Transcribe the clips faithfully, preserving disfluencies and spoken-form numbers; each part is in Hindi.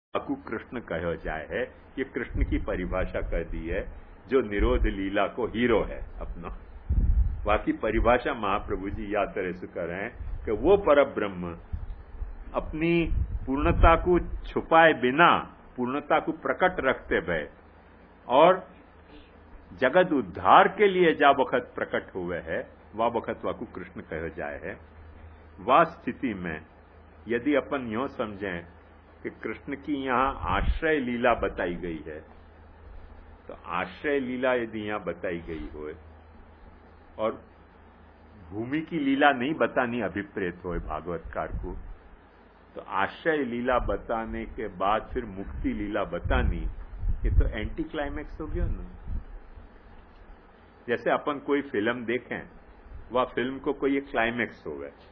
वाकु कृष्ण कहो जाए है, ये कृष्ण की परिभाषा कर दी है, जो निरोध लीला को हीरो है अपना। बाकी परिभाषा महाप्रभु जी याद तरह से कर रहे हैं कि वो परम ब्रह्म अपनी पूर्णता को छुपाए बिना पूर्णता को प्रकट रखते हुए और जगत उद्धार के लिए जा वक्त प्रकट हुए है, वह वक्त वाकु कृष्ण कहो जाए है। वह स्थिति में यदि अपन यूं समझें कि कृष्ण की यहां आश्रय लीला बताई गई है, तो आश्रय लीला यदि यहां बताई गई हो और भूमि की लीला नहीं बतानी अभिप्रेत हो भागवतकार को, तो आश्रय लीला बताने के बाद फिर मुक्ति लीला बतानी, ये तो एंटी क्लाइमैक्स हो गया ना। जैसे अपन कोई फिल्म देखें, वह फिल्म को कोई एक क्लाइमैक्स हो गए,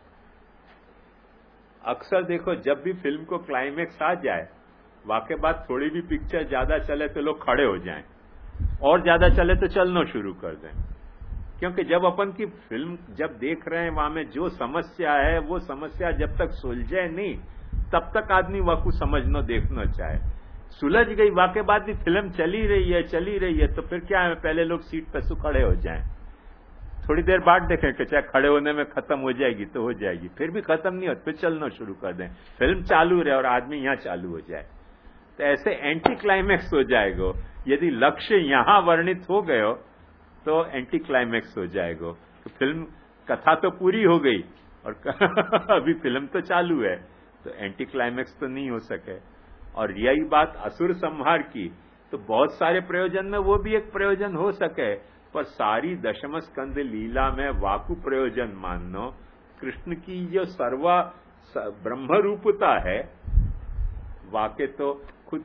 अक्सर देखो जब भी फिल्म को क्लाइमैक्स आ जाए, वाके बाद थोड़ी भी पिक्चर ज्यादा चले तो लोग खड़े हो जाएं, और ज्यादा चले तो चलना शुरू कर दें, क्योंकि जब अपन की फिल्म जब देख रहे हैं वहां में जो समस्या है वो समस्या जब तक सुलझे नहीं तब तक आदमी वह को समझना देखना चाहे। सुलझ गई वाके बाद भी फिल्म चली रही है चली रही है तो फिर क्या है, पहले लोग सीट पर सु खड़े हो जाएं, थोड़ी देर बाद देखें कि चाहे खड़े होने में खत्म हो जाएगी तो हो जाएगी, फिर भी खत्म नहीं हो फिर चलना शुरू कर दें, फिल्म चालू रहे और आदमी यहां चालू हो जाए, तो ऐसे एंटी क्लाइमैक्स हो जाएगा। यदि लक्ष्य यहां वर्णित हो गए तो एंटी क्लाइमैक्स हो जाएगा, तो फिल्म कथा तो पूरी हो गई और अभी फिल्म तो चालू है, तो एंटी क्लाइमैक्स तो नहीं हो सके। और यही बात असुर संहार की, तो बहुत सारे प्रयोजन में वो भी एक प्रयोजन हो सके, पर सारी दशम स्कंद लीला में वाकु प्रयोजन मानना, कृष्ण की जो सर्वा ब्रह्म रूपता है, वाके तो खुद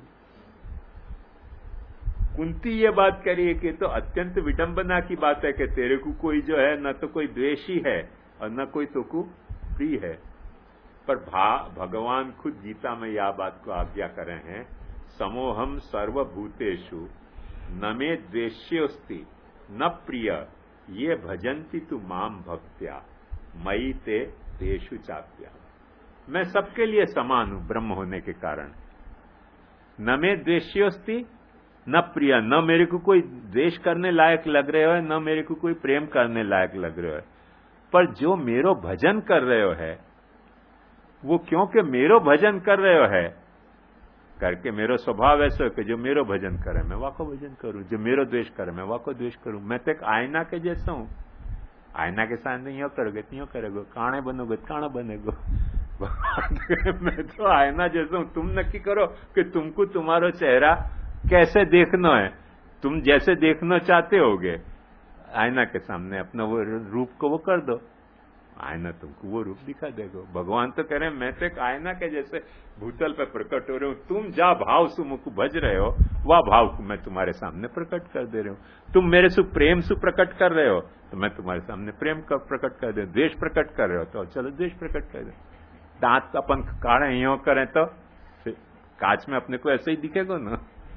कुंती ये बात करिए कि तो अत्यंत विडंबना की बात है कि तेरे को कोई जो है न तो कोई द्वेषी है और न कोई तो को प्रिय है, पर भा भगवान खुद गीता में यह बात को आज्ञा कर रहे हैं, समोहम सर्वभूतेषु न मे द्वेष्योस्ति न प्रिय ये भजंती तु माम भक्त्या मयि ते तेषु चाप्या। मैं सबके लिए समान हूं ब्रह्म होने के कारण। न मे द्वेष्योस्ति न प्रिय, न मेरे को कोई द्वेष करने लायक लग रहे हो, न मेरे को कोई प्रेम करने लायक लग रहे हो, पर जो मेरो भजन कर रहे हो है वो क्योंकि मेरो भजन कर रहे हो है करके मेरो स्वभाव ऐसा कि जो मेरो भजन करे मैं वाको भजन करूं, जो मेरो द्वेष करे मैं वाको द्वेष करूं। मैं तो एक आईना के जैसा हूं, आईना के सामने यो करोगे तो करोगे, काणे बनोगे तो काणा बनेगो। मैं तो आईना जैसा हूं, तुम नक्की करो कि तुमको तुम्हारा चेहरा कैसे देखना है, तुम जैसे देखना चाहते होगे आईना के सामने अपना वो रूप को वो कर दो, आईना तुमको वो रूप दिखा देगा। भगवान तो कह रहे हैं मैं तो एक आईना के जैसे भूतल पे प्रकट हो रहे हूं, तुम जा भाव से मुझको भज रहे हो वह भाव को मैं तुम्हारे सामने प्रकट कर दे रहे हूं। तुम मेरे से प्रेम से प्रकट कर रहे हो तो मैं तुम्हारे सामने प्रेम का प्रकट कर दे रहा हूं, द्वेष प्रकट कर रहे हो तो चलो द्वेष प्रकट कर दे। दांत अपन काढ़े यो करें तो कांच में अपने को ऐसे ही दिखेगा ना,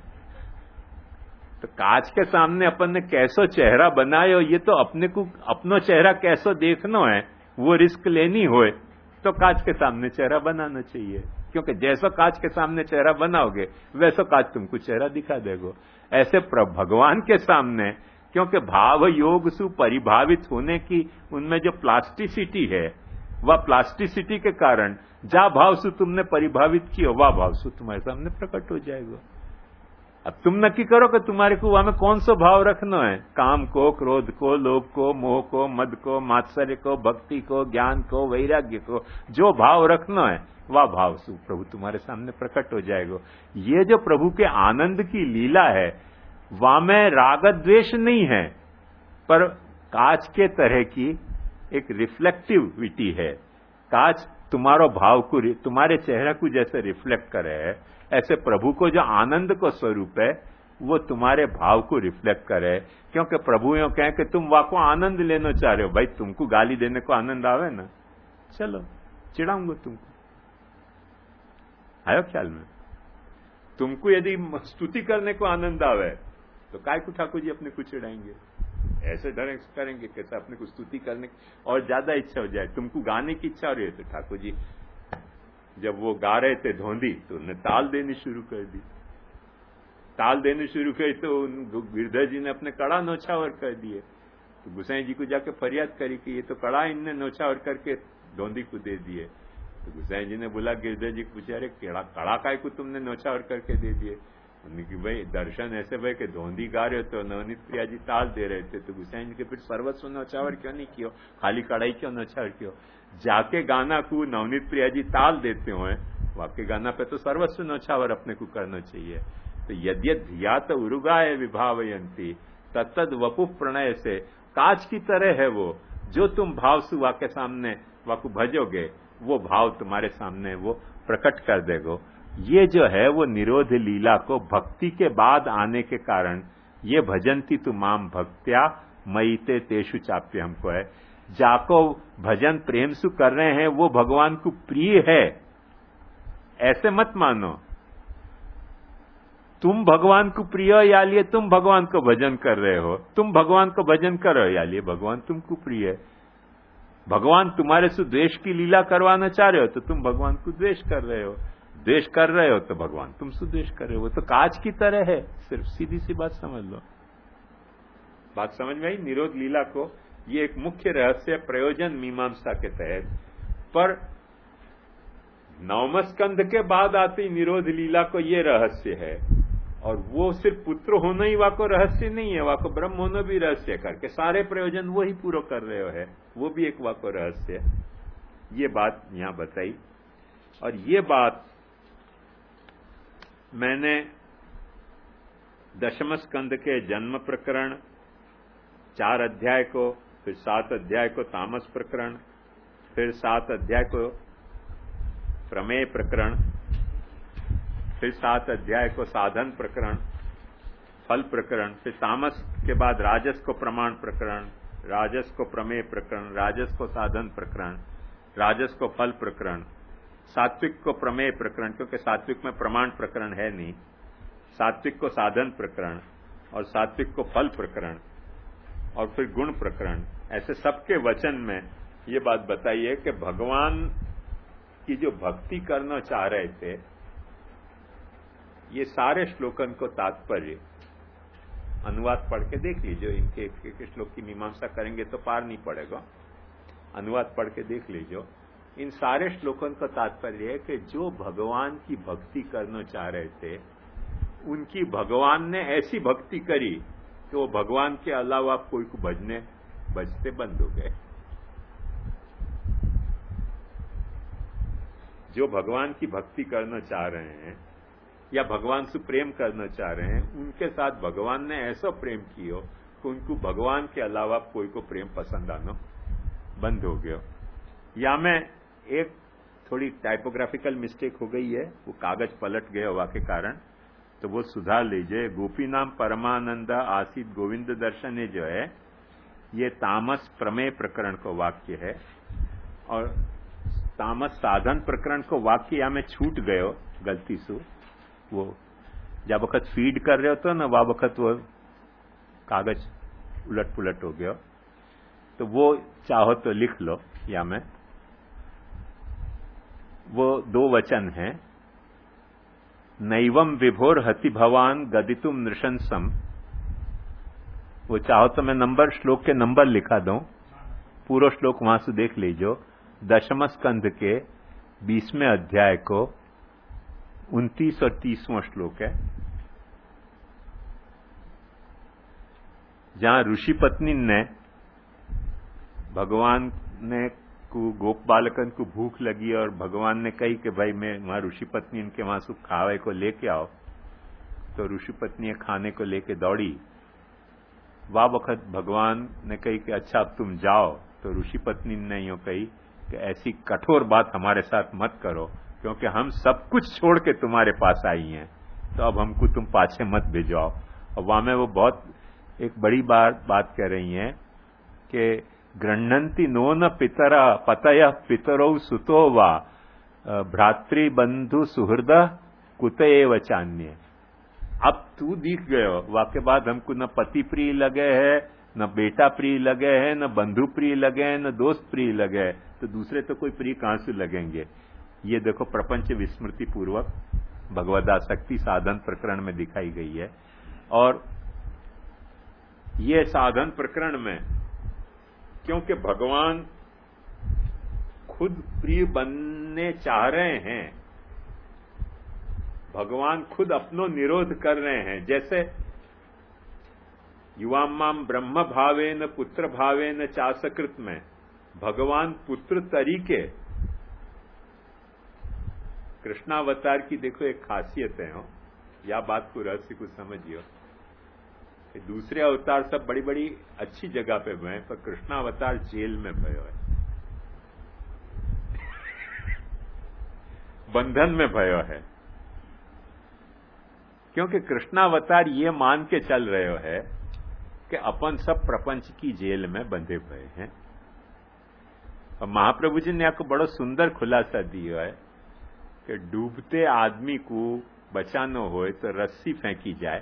तो कांच के सामने अपन ने कैसो चेहरा बनायो, ये तो अपने को अपनो चेहरा कैसो देखना है वो रिस्क लेनी होए तो कांच के सामने चेहरा बनाना चाहिए, क्योंकि जैसा कांच के सामने चेहरा बनाओगे वैसा कांच तुमको चेहरा दिखा देगा। ऐसे भगवान के सामने क्योंकि भाव योग से परिभावित होने की उनमें जो प्लास्टिसिटी है, वह प्लास्टिसिटी के कारण जा भाव से तुमने परिभावित किया वह भाव से तुम्हारे सामने प्रकट हो जाएगा। अब तुम नक्की करो कि तुम्हारे को वहां में कौन सा भाव रखना है, काम को, क्रोध को, लोभ को, मोह को, मद को, मात्सर्य को, भक्ति को, ज्ञान को, वैराग्य को, जो भाव रखना है वह भाव से प्रभु तुम्हारे सामने प्रकट हो जाएगा। ये जो प्रभु के आनंद की लीला है वहां में राग द्वेष नहीं है, पर कांच के तरह की एक रिफ्लेक्टिविटी है। कांच तुम्हारो भाव को, तुम्हारे चेहरा को जैसे रिफ्लेक्ट करे है, ऐसे प्रभु को जो आनंद को स्वरूप है वो तुम्हारे भाव को रिफ्लेक्ट करे। क्योंकि प्रभु यो कहें कि तुम वाको आनंद लेना चाह रहे हो, भाई तुमको गाली देने को आनंद आवे ना, चलो चिढ़ाऊंगा तुमको, आयो ख्याल में। तुमको यदि स्तुति करने को आनंद आवे तो काय को ठाकुर जी अपने को चिढ़ाएंगे, ऐसे ढंग करेंगे कैसे अपने को स्तुति करने और ज्यादा इच्छा हो जाए। तुमको गाने की इच्छा हो रही है तो ठाकुर जी जब वो गा रहे थे धोंधी तो उन्होंने ताल देनी शुरू कर दी। ताल देनी शुरू करी तो गिरधर जी ने अपने कड़ा नौछावर कर दिए। तो गुसाई जी को जाके फरियाद करी कि ये तो कड़ा इनने नौछावर करके धोंधी को दे दिए। तो गुसाई जी ने बोला, गिरधर जी पूछे, अरे केड़ा कड़ा काय को तुमने नौछावर करके दे दिए? उन्होंने कि भाई दर्शन ऐसे भाई कि धोंधी गा रहे हो तो नवनीत प्रिया जी ताल दे रहे थे। तो गुसाई जी के फिर सर्वस्व नौछावर क्यों नहीं कियो, खाली कड़ाई क्यों नौछावर कियो? जाके गाना को नवनीत प्रिया जी ताल देते हुए वाक्य गाना पे तो सर्वस्व नौछावर अपने को करना चाहिए। तो यद्यत धियात उरुगाय विभावयंती तत्तद वपु प्रणय से, कांच की तरह है वो, जो तुम भाव सुवा के सामने वाकु भजोगे वो भाव तुम्हारे सामने वो प्रकट कर देगो। ये जो है वो निरोध लीला को भक्ति के बाद आने के कारण ये भजंती तु माम भक्त्या मयिते तेषु चाप्य हमको है। जाको भजन प्रेम सु कर रहे हैं वो भगवान को प्रिय है, ऐसे मत मानो। तुम भगवान को प्रिय या लिए तुम भगवान को भजन कर रहे हो, तुम भगवान को भजन करो या लिए भगवान तुमको प्रिय है। भगवान तुम्हारे से द्वेष की लीला करवाना चाह रहे हो तो तुम भगवान को द्वेष कर रहे हो, द्वेष कर रहे हो तो भगवान तुमसे द्वेष कर रहे हो। वो तो कांच की तरह है, सिर्फ सीधी सी बात समझ लो। बात समझ में आई? निरोध लीला को ये एक मुख्य रहस्य प्रयोजन मीमांसा के तहत, पर नवम स्कंध के बाद आती निरोध लीला को ये रहस्य है। और वो सिर्फ पुत्र होना ही वाको रहस्य नहीं है, वाको ब्रह्म होना भी रहस्य करके सारे प्रयोजन वो ही पूरा कर रहे हो है, वो भी एक वाको रहस्य है। ये बात यहां बताई। और ये बात मैंने दशम स्कंद के जन्म प्रकरण चार अध्याय को, फिर सात अध्याय को तामस प्रकरण, फिर सात अध्याय को प्रमेय प्रकरण, फिर सात अध्याय को साधन प्रकरण, फल प्रकरण, फिर तामस के बाद राजस को प्रमाण प्रकरण, राजस को प्रमेय प्रकरण, राजस को साधन प्रकरण, राजस को फल प्रकरण, सात्विक को प्रमेय प्रकरण, क्योंकि सात्विक में प्रमाण प्रकरण है नहीं, सात्विक को साधन प्रकरण और सात्विक को फल प्रकरण और फिर गुण प्रकरण। ऐसे सबके वचन में ये बात बताई है कि भगवान की जो भक्ति करना चाह रहे थे, ये सारे श्लोकन को तात्पर्य अनुवाद पढ़ के देख लीजिए। इनके एक एक श्लोक की मीमांसा करेंगे तो पार नहीं पड़ेगा, अनुवाद पढ़ के देख लीजिए। इन सारे श्लोकन का तात्पर्य है कि जो भगवान की भक्ति करना चाह रहे थे, उनकी भगवान ने ऐसी भक्ति करी कि वो भगवान के अलावा कोई को भजने बजते बंद हो गए। जो भगवान की भक्ति करना चाह रहे हैं या भगवान से प्रेम करना चाह रहे हैं, उनके साथ भगवान ने ऐसा प्रेम किया कि उनको भगवान के अलावा कोई को प्रेम पसंद आना बंद हो गया। या में एक थोड़ी टाइपोग्राफिकल मिस्टेक हो गई है, वो कागज पलट गया हवा के कारण, तो वो सुधार लीजिए। गोपी नाम परमानंद आसित गोविंद दर्शन जो है, ये तामस प्रमेय प्रकरण को वाक्य है। और तामस साधन प्रकरण को वाक्य या में छूट गयो गलती से, वो जब वक्त फीड कर रहे हो तो ना वह वक्त वो कागज उलट पुलट हो गया, तो वो चाहो तो लिख लो। या में वो दो वचन हैं, नैवम विभोर हति भवान गदितुम नृशंसम। वो चाहो तो मैं नंबर श्लोक के नंबर लिखा दूं, पूरा श्लोक वहां से देख लीजिए। दशम स्कंध के बीसवें अध्याय को उनतीस और तीसवां श्लोक है, जहां ऋषि पत्नी ने भगवान ने को गोप बालकन को भूख लगी और भगवान ने कही कि भाई मैं वहां ऋषि पत्नी इनके वहां से खावे को लेके आओ, तो ऋषि पत्नी खाने को लेके दौड़ी। वह वक्त भगवान ने कही कि अच्छा अब तुम जाओ, तो ऋषि पत्नी ने यूं कही कि ऐसी कठोर बात हमारे साथ मत करो, क्योंकि हम सब कुछ छोड़ के तुम्हारे पास आई हैं, तो अब हमको तुम पाछे मत भिजवाओ। और वहां में वो बहुत एक बड़ी बार बात कह रही हैं कि गृह्णन्ति नो न पितरा पतय पितरौ सुतो वा भ्रातृबंधु सुहृद कुत एव चान्य। अब तू दिख गयो, वाके बाद हमको न पति प्रिय लगे है, न बेटा प्रिय लगे है, न बंधु प्रिय लगे है, न दोस्त प्रिय लगे है, तो दूसरे तो कोई प्रिय कहां से लगेंगे। ये देखो प्रपंच विस्मृति पूर्वक भगवदासक्ति साधन प्रकरण में दिखाई गई है। और ये साधन प्रकरण में क्योंकि भगवान खुद प्रिय बनने चाह रहे हैं, भगवान खुद अपनो निरोध कर रहे हैं। जैसे युवामाम ब्रह्म भावेन पुत्र भावेन चासकृत में भगवान पुत्र तरीके कृष्णावतार की देखो एक खासियत है, हो या बात को रहस्य को समझियो। दूसरे अवतार सब बड़ी बड़ी अच्छी जगह पे भय, पर कृष्णावतार जेल में भयो है, बंधन में भयो है। क्योंकि कृष्णावतार ये मान के चल रहे हो है कि अपन सब प्रपंच की जेल में बंधे हुए हैं। और महाप्रभु जी ने आपको बड़ा सुंदर खुलासा दिया है कि डूबते आदमी को बचाना हो तो रस्सी फेंकी जाए,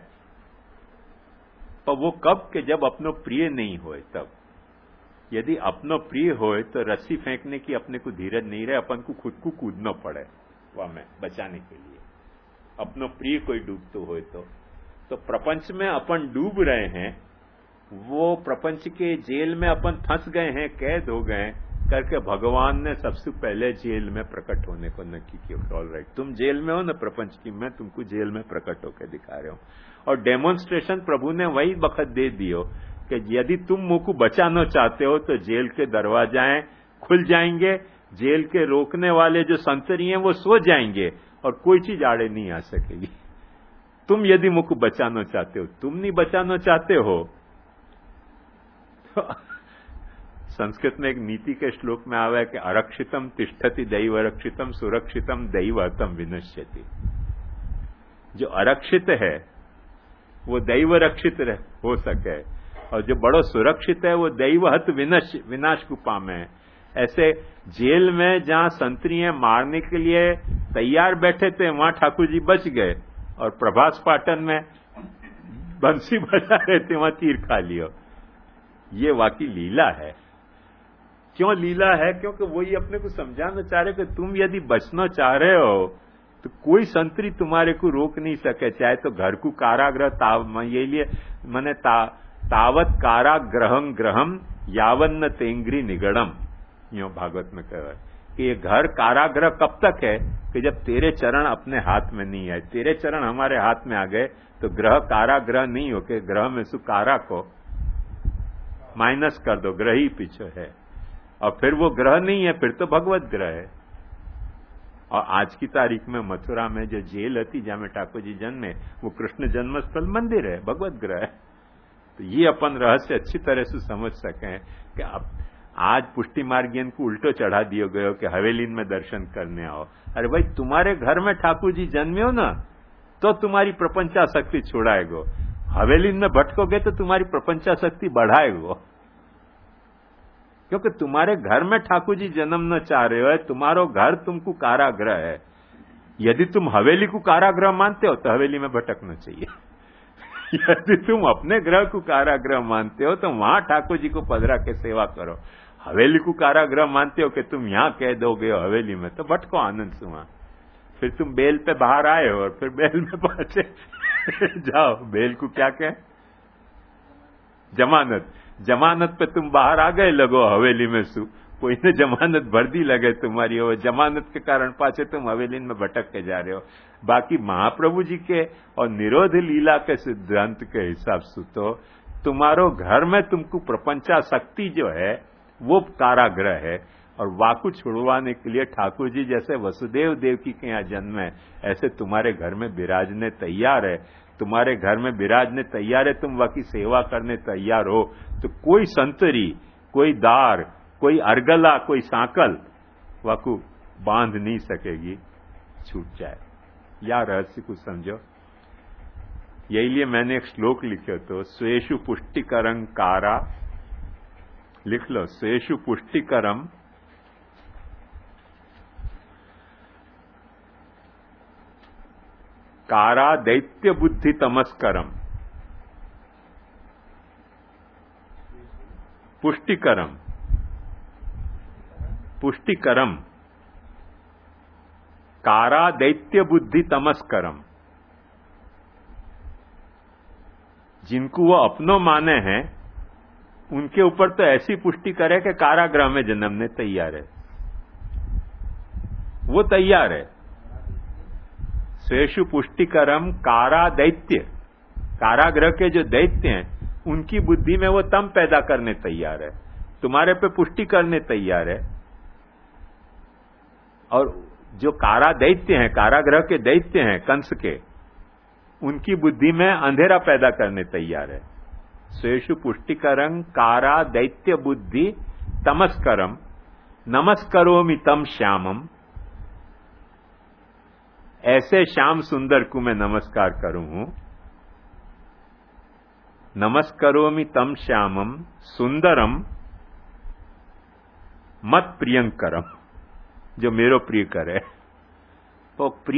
पर वो कब कि जब अपनो प्रिय नहीं होए तब। यदि अपनो प्रिय होए तो रस्सी फेंकने की अपने को धीरज नहीं रहे, अपन को खुद को कूदना पड़े वह में बचाने के लिए, अपनो प्रिय कोई डूबतो होए तो। तो प्रपंच में अपन डूब रहे हैं, वो प्रपंच के जेल में अपन फंस गए हैं, कैद हो गए करके भगवान ने सबसे पहले जेल में प्रकट होने को नक्की किया। ऑल राइट, तुम जेल में हो ना प्रपंच की, मैं तुमको जेल में प्रकट होकर दिखा रहा हूं। और डेमोन्स्ट्रेशन प्रभु ने वही वक्त दे दियो कि यदि तुम मुंह को बचाना चाहते हो तो जेल के दरवाजाएं खुल जाएंगे, जेल के रोकने वाले जो संतरी हैं वो सो जाएंगे और कोई चीज आड़े नहीं आ सकेगी। तुम यदि मुंह को बचाना चाहते हो, तुम नहीं बचाना चाहते हो तो संस्कृत में एक नीति के श्लोक में आवा है कि अरक्षितम तिष्ठति दैव रक्षितम सुरक्षितम दैवतम विनश्यति। जो अरक्षित है वो दैव रक्षित हो सके, और जो बड़ो सुरक्षित है वो दैवहत विनाश विनाश को पामे। ऐसे जेल में जहां संतरियां मारने के लिए तैयार बैठे थे वहां ठाकुर जी बच गए, और प्रभास पाटन में बंसी बजा रहे थे वहां तीर खा लियो। ये वाकई लीला है। क्यों लीला है? क्योंकि वही अपने को समझाना चाह रहे कि तुम यदि बचना चाह रहे हो तो कोई संतरी तुम्हारे को रोक नहीं सके, चाहे तो घर को कारागृह ताव ये लिए मैंने ता, तावत काराग्रहम ग्रहम यावन्न तेंग्री निगड़म, यो भागवत में कहा है कि ये घर कारागृह कब तक है कि जब तेरे चरण अपने हाथ में नहीं आए। तेरे चरण हमारे हाथ में आ गए तो ग्रह कारागृह नहीं हो के ग्रह में सु कारा को माइनस कर दो, ग्रह ही पीछे है, और फिर वो ग्रह नहीं है, फिर तो भगवत ग्रह है। और आज की तारीख में मथुरा में जो जेल थी जहां में ठाकुर जी जन्मे वो कृष्ण जन्मस्थल मंदिर है, भगवत ग्रह है। तो ये अपन रहस्य अच्छी तरह से समझ सकें कि अब आज पुष्टि मार्गियन को उल्टो चढ़ा दियो गयो कि हवेली में दर्शन करने आओ। अरे भाई, तुम्हारे घर में ठाकुर जी जन्मे हो ना तो तुम्हारी प्रपंचाशक्ति छुड़ाएगो, हवेली में भटकोगे तो तुम्हारी प्रपंचाशक्ति बढ़ाएगो। क्योंकि तुम्हारे घर में ठाकुर जी जन्म न चाह रहे हो, तुम्हारो घर तुमको कारागृह है। यदि तुम हवेली को कारागृह मानते हो तो हवेली में भटकना चाहिए। यदि तुम अपने ग्रह को कारागृह मानते हो तो वहां ठाकुर जी को पधरा के सेवा करो। हवेली को कारागृह मानते हो कि तुम यहां कह दोगे हो हवेली में, तो भटको आनंद से वहां। फिर तुम बेल पे बाहर आए हो और फिर बेल में पहुंचे जाओ, बेल को क्या कहें, जमानत। जमानत पे तुम बाहर आ गए लगो हवेली में सु, कोई ने जमानत भर दी लगे तुम्हारी, हो जमानत के कारण पाछे तुम हवेली में भटक के जा रहे हो। बाकी महाप्रभु जी के और निरोध लीला के सिद्धांत के हिसाब से तो तुम्हारो घर में तुमको प्रपंचाशक्ति जो है वो कारागृह है, और वाकु छुड़वाने के लिए ठाकुर जी जैसे वसुदेव देवकी के यहाँ जन्म है ऐसे तुम्हारे घर में विराजने तैयार है। तुम्हारे घर में विराजने तैयार है, तुम वाकी सेवा करने तैयार हो, तो कोई संतरी, कोई दार, कोई अर्गला, कोई सांकल वाकु बांध नहीं सकेगी, छूट जाए। या रहस्य को समझो। यही लिए मैंने एक श्लोक लिखे तो स्वेषु पुष्टिकरं कारा, लिख लो, स्वेषु पुष्टिकरम कारा दैत्य बुद्धि तमस्करम, पुष्टिकरम, पुष्टिकरम कारा दैत्य बुद्धि तमस्करम, जिनको वो अपनो माने हैं उनके ऊपर तो ऐसी पुष्टि करे कि कारागृह में जन्मने तैयार है, वो तैयार है। स्वेषु पुष्टिकरम कारा दैत्य, कारागृह के जो दैत्य हैं उनकी बुद्धि में वो तम पैदा करने तैयार है, तुम्हारे पे पुष्टि करने तैयार है। और जो कारा दैत्य हैं, कारागृह के दैत्य हैं कंस के, उनकी बुद्धि में अंधेरा पैदा करने तैयार है। स्वेषु पुष्टिकरं कारा दैत्य बुद्धि तमस्करम नमस्करोमि तम श्यामम, ऐसे श्याम सुंदर को मैं नमस्कार करूं। नमस्करोमि तम श्यामम सुंदरम मत प्रियंकरम, जो मेरो प्रिय करे। तो प्रिय